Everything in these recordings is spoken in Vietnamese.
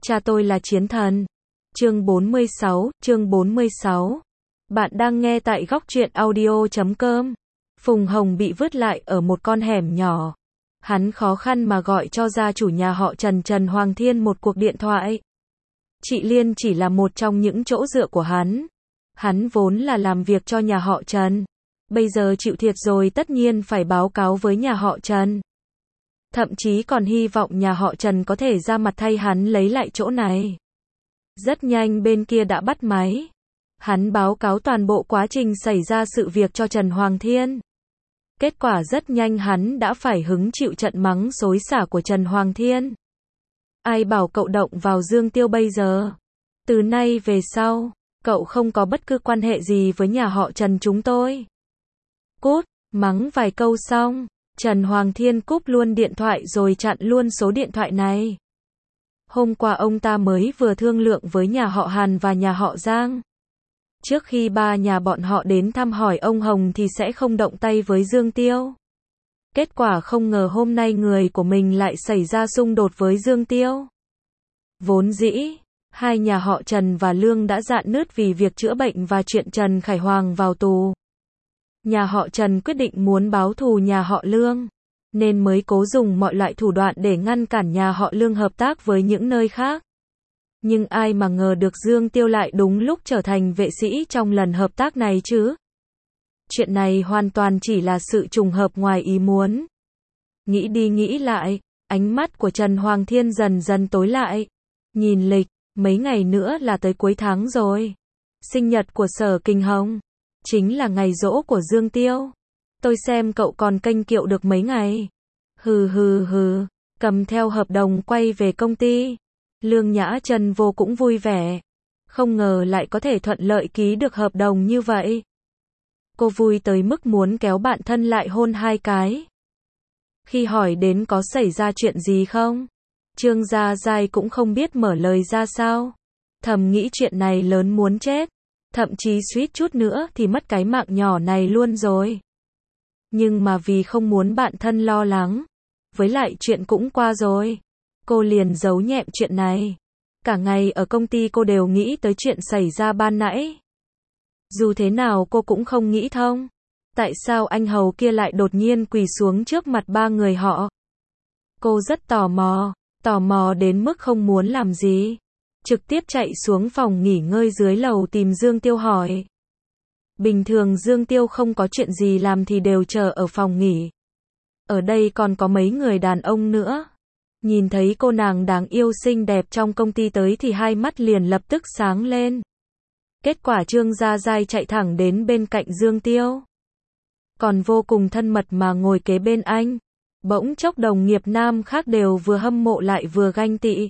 Cha tôi là chiến thần. Chương 46. Bạn đang nghe tại góc truyện audio.com. Phùng Hồng bị vứt lại ở một con hẻm nhỏ. Hắn khó khăn mà gọi cho gia chủ nhà họ Trần, Trần Hoàng Thiên một cuộc điện thoại. Chị Liên chỉ là một trong những chỗ dựa của hắn. Hắn vốn là làm việc cho nhà họ Trần. Bây giờ chịu thiệt rồi tất nhiên phải báo cáo với nhà họ Trần. Thậm chí còn hy vọng nhà họ Trần có thể ra mặt thay hắn lấy lại chỗ này. Rất nhanh bên kia đã bắt máy. Hắn báo cáo toàn bộ quá trình xảy ra sự việc cho Trần Hoàng Thiên. Kết quả rất nhanh hắn đã phải hứng chịu trận mắng xối xả của Trần Hoàng Thiên. Ai bảo cậu động vào Dương Tiêu bây giờ? Từ nay về sau, cậu không có bất cứ quan hệ gì với nhà họ Trần chúng tôi. Cút, mắng vài câu xong, Trần Hoàng Thiên cúp luôn điện thoại rồi chặn luôn số điện thoại này. Hôm qua ông ta mới vừa thương lượng với nhà họ Hàn và nhà họ Giang. Trước khi ba nhà bọn họ đến thăm hỏi ông Hồng thì sẽ không động tay với Dương Tiêu. Kết quả không ngờ hôm nay người của mình lại xảy ra xung đột với Dương Tiêu. Vốn dĩ, hai nhà họ Trần và Lương đã rạn nứt vì việc chữa bệnh và chuyện Trần Khải Hoàng vào tù. Nhà họ Trần quyết định muốn báo thù nhà họ Lương, nên mới cố dùng mọi loại thủ đoạn để ngăn cản nhà họ Lương hợp tác với những nơi khác. Nhưng ai mà ngờ được Dương Tiêu lại đúng lúc trở thành vệ sĩ trong lần hợp tác này chứ. Chuyện này hoàn toàn chỉ là sự trùng hợp ngoài ý muốn. Nghĩ đi nghĩ lại, ánh mắt của Trần Hoàng Thiên dần dần tối lại. Nhìn lịch, mấy ngày nữa là tới cuối tháng rồi. Sinh nhật của Sở Kình Hồng, chính là ngày giỗ của Dương Tiêu. Tôi xem cậu còn kênh kiệu được mấy ngày. Hừ, cầm theo hợp đồng quay về công ty. Lương Nhã Trần vô cũng vui vẻ. Không ngờ lại có thể thuận lợi ký được hợp đồng như vậy. Cô vui tới mức muốn kéo bạn thân lại hôn hai cái. Khi hỏi đến có xảy ra chuyện gì không, Trương Gia Giai cũng không biết mở lời ra sao. Thầm nghĩ chuyện này lớn muốn chết. Thậm chí suýt chút nữa thì mất cái mạng nhỏ này luôn rồi. Nhưng mà vì không muốn bạn thân lo lắng, với lại chuyện cũng qua rồi, cô liền giấu nhẹm chuyện này. Cả ngày ở công ty cô đều nghĩ tới chuyện xảy ra ban nãy. Dù thế nào cô cũng không nghĩ thông. Tại sao anh hầu kia lại đột nhiên quỳ xuống trước mặt ba người họ? Cô rất tò mò đến mức không muốn làm gì. Trực tiếp chạy xuống phòng nghỉ ngơi dưới lầu tìm Dương Tiêu hỏi. Bình thường Dương Tiêu không có chuyện gì làm thì đều chờ ở phòng nghỉ. Ở đây còn có mấy người đàn ông nữa. Nhìn thấy cô nàng đáng yêu xinh đẹp trong công ty tới thì hai mắt liền lập tức sáng lên. Kết quả Trương Gia Giai chạy thẳng đến bên cạnh Dương Tiêu. Còn vô cùng thân mật mà ngồi kế bên anh. Bỗng chốc đồng nghiệp nam khác đều vừa hâm mộ lại vừa ganh tị.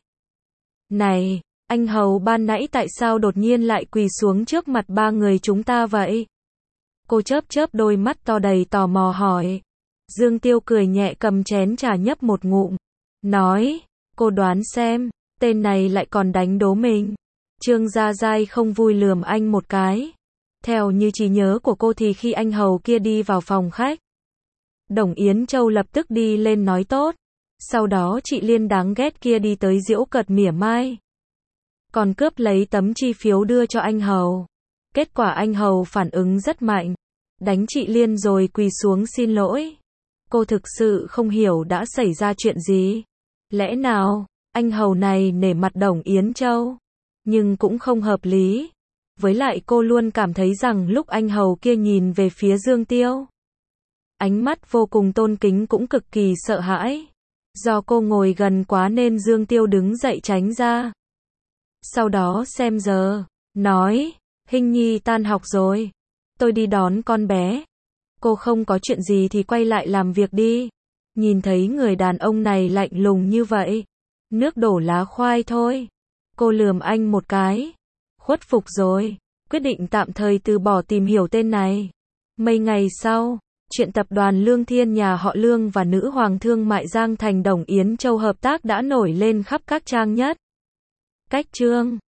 Này, anh hầu ban nãy tại sao đột nhiên lại quỳ xuống trước mặt ba người chúng ta vậy? Cô chớp đôi mắt to đầy tò mò hỏi. Dương Tiêu cười nhẹ cầm chén trà nhấp một ngụm. Nói, cô đoán xem, tên này lại còn đánh đố mình. Trương Gia Giai không vui lườm anh một cái. Theo như trí nhớ của cô thì khi anh hầu kia đi vào phòng khách, Đồng Yến Châu lập tức đi lên nói tốt. Sau đó chị Liên đáng ghét kia đi tới giễu cợt mỉa mai. Còn cướp lấy tấm chi phiếu đưa cho anh hầu. Kết quả anh hầu phản ứng rất mạnh. Đánh chị Liên rồi quỳ xuống xin lỗi. Cô thực sự không hiểu đã xảy ra chuyện gì. Lẽ nào, anh hầu này nể mặt Đồng Yến Châu? Nhưng cũng không hợp lý. Với lại cô luôn cảm thấy rằng lúc anh hầu kia nhìn về phía Dương Tiêu, ánh mắt vô cùng tôn kính cũng cực kỳ sợ hãi. Do cô ngồi gần quá nên Dương Tiêu đứng dậy tránh ra. Sau đó xem giờ, nói, Hinh Nhi tan học rồi. Tôi đi đón con bé. Cô không có chuyện gì thì quay lại làm việc đi. Nhìn thấy người đàn ông này lạnh lùng như vậy. Nước đổ lá khoai thôi. Cô lườm anh một cái. Khuất phục rồi. Quyết định tạm thời từ bỏ tìm hiểu tên này. Mấy ngày sau, chuyện tập đoàn Lương Thiên nhà họ Lương và nữ hoàng thương mại Giang Thành Đồng Yến Châu hợp tác đã nổi lên khắp các trang nhất. Cách chương